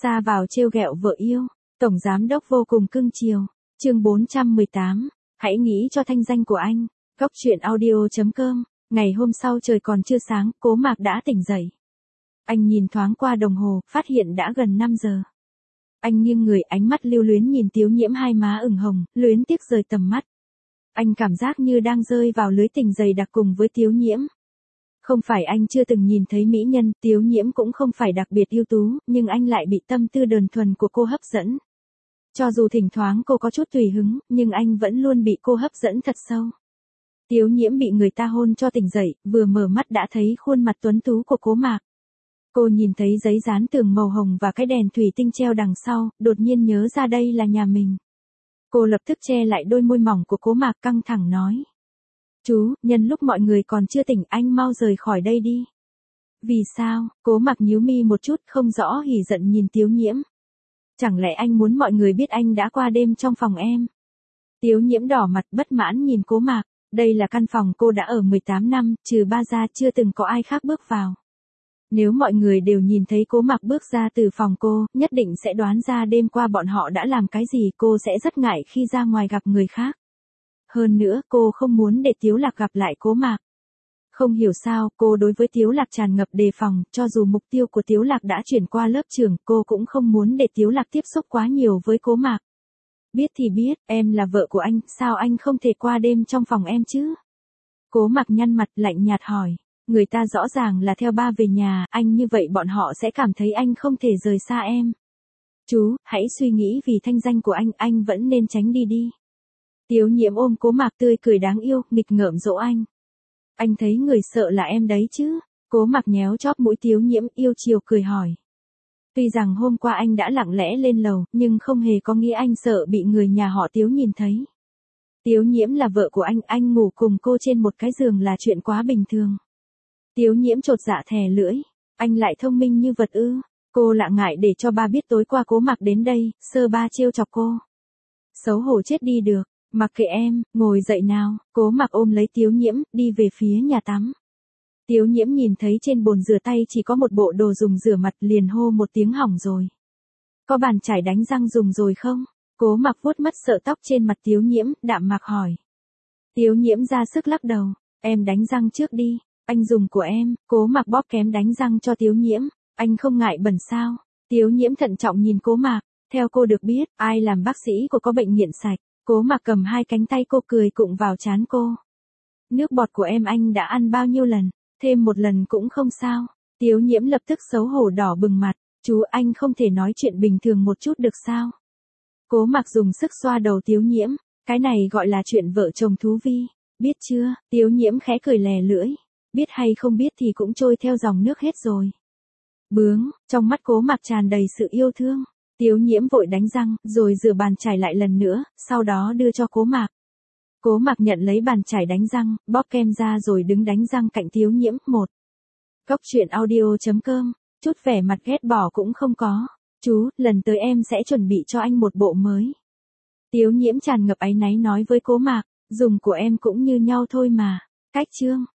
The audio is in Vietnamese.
Ra vào trêu ghẹo vợ yêu, tổng giám đốc vô cùng cưng chiều. Chương 418, hãy nghĩ cho thanh danh của anh. Góc truyện audio.com. Ngày hôm sau trời còn chưa sáng, Cố Mạc đã tỉnh dậy. Anh nhìn thoáng qua đồng hồ, phát hiện đã gần 5 giờ. Anh nghiêng người, ánh mắt lưu luyến nhìn Tiếu Nhiễm, hai má ửng hồng, luyến tiếc rời tầm mắt. Anh cảm giác như đang rơi vào lưới tình dày đặc cùng với Tiếu Nhiễm. Không phải anh chưa từng nhìn thấy mỹ nhân, Tiếu Nhiễm cũng không phải đặc biệt ưu tú, nhưng anh lại bị tâm tư đơn thuần của cô hấp dẫn. Cho dù thỉnh thoảng cô có chút tùy hứng, nhưng anh vẫn luôn bị cô hấp dẫn thật sâu. Tiếu Nhiễm bị người ta hôn cho tỉnh dậy, vừa mở mắt đã thấy khuôn mặt tuấn tú của Cố Mạc. Cô nhìn thấy giấy dán tường màu hồng và cái đèn thủy tinh treo đằng sau, đột nhiên nhớ ra đây là nhà mình. Cô lập tức che lại đôi môi mỏng của Cố Mạc, căng thẳng nói. Chú, nhân lúc mọi người còn chưa tỉnh, anh mau rời khỏi đây đi. Vì sao? Cố Mạc nhíu mi một chút, không rõ hỉ giận nhìn Tiếu Nhiễm. Chẳng lẽ anh muốn mọi người biết anh đã qua đêm trong phòng em? Tiếu Nhiễm đỏ mặt bất mãn nhìn Cố Mạc. Đây là căn phòng cô đã ở 18 năm, trừ ba ra chưa từng có ai khác bước vào. Nếu mọi người đều nhìn thấy Cố Mạc bước ra từ phòng cô, nhất định sẽ đoán ra đêm qua bọn họ đã làm cái gì, cô sẽ rất ngại khi ra ngoài gặp người khác. Hơn nữa, cô không muốn để Tiếu Lạc gặp lại Cố Mạc. Không hiểu sao, cô đối với Tiếu Lạc tràn ngập đề phòng, cho dù mục tiêu của Tiếu Lạc đã chuyển qua lớp trưởng, cô cũng không muốn để Tiếu Lạc tiếp xúc quá nhiều với Cố Mạc. Biết thì biết, em là vợ của anh, sao anh không thể qua đêm trong phòng em chứ? Cố Mạc nhăn mặt lạnh nhạt hỏi, người ta rõ ràng là theo ba về nhà, anh như vậy bọn họ sẽ cảm thấy anh không thể rời xa em. Chú, hãy suy nghĩ vì thanh danh của anh vẫn nên tránh đi đi. Tiếu Nhiễm ôm Cố Mạc tươi cười đáng yêu, nghịch ngợm dỗ anh. Anh thấy người sợ là em đấy chứ? Cố Mạc nhéo chóp mũi Tiếu Nhiễm, yêu chiều cười hỏi. Tuy rằng hôm qua anh đã lặng lẽ lên lầu, nhưng không hề có nghĩa anh sợ bị người nhà họ Tiếu nhìn thấy. Tiếu Nhiễm là vợ của anh ngủ cùng cô trên một cái giường là chuyện quá bình thường. Tiếu Nhiễm chột dạ thè lưỡi, anh lại thông minh như vật ư? Cô lạ ngại để cho ba biết tối qua Cố Mạc đến đây, sơ ba trêu chọc cô. Xấu hổ chết đi được, mặc kệ em, ngồi dậy nào. Cố Mạc ôm lấy Tiếu Nhiễm, đi về phía nhà tắm. Tiếu Nhiễm nhìn thấy trên bồn rửa tay chỉ có một bộ đồ dùng rửa mặt, liền hô một tiếng hỏng rồi. Có bàn chải đánh răng dùng rồi không? Cố Mạc vuốt mất sợi tóc trên mặt Tiếu Nhiễm, đạm mạc hỏi. Tiếu Nhiễm ra sức lắc đầu, em đánh răng trước đi, anh dùng của em. Cố Mạc bóp kém đánh răng cho Tiếu Nhiễm, anh không ngại bẩn sao? Tiếu Nhiễm thận trọng nhìn Cố Mạc, theo cô được biết, ai làm bác sĩ cô có bệnh nghiện sạch. Cố Mạc cầm hai cánh tay cô cười cụng vào trán cô. Nước bọt của em anh đã ăn bao nhiêu lần, thêm một lần cũng không sao. Tiếu Nhiễm lập tức xấu hổ đỏ bừng mặt, chú anh không thể nói chuyện bình thường một chút được sao? Cố Mạc dùng sức xoa đầu Tiếu Nhiễm, cái này gọi là chuyện vợ chồng thú vi, biết chưa? Tiếu Nhiễm khẽ cười lè lưỡi, biết hay không biết thì cũng trôi theo dòng nước hết rồi. Bướng, trong mắt Cố Mạc tràn đầy sự yêu thương. Tiếu Nhiễm vội đánh răng, rồi rửa bàn chải lại lần nữa, sau đó đưa cho Cố Mạc. Cố Mạc nhận lấy bàn chải đánh răng, bóp kem ra rồi đứng đánh răng cạnh Tiếu Nhiễm. Góc truyện audio.com, chút vẻ mặt ghét bỏ cũng không có. Chú, lần tới em sẽ chuẩn bị cho anh một bộ mới. Tiếu Nhiễm tràn ngập áy náy nói với Cố Mạc, dùng của em cũng như nhau thôi mà. Cách chương.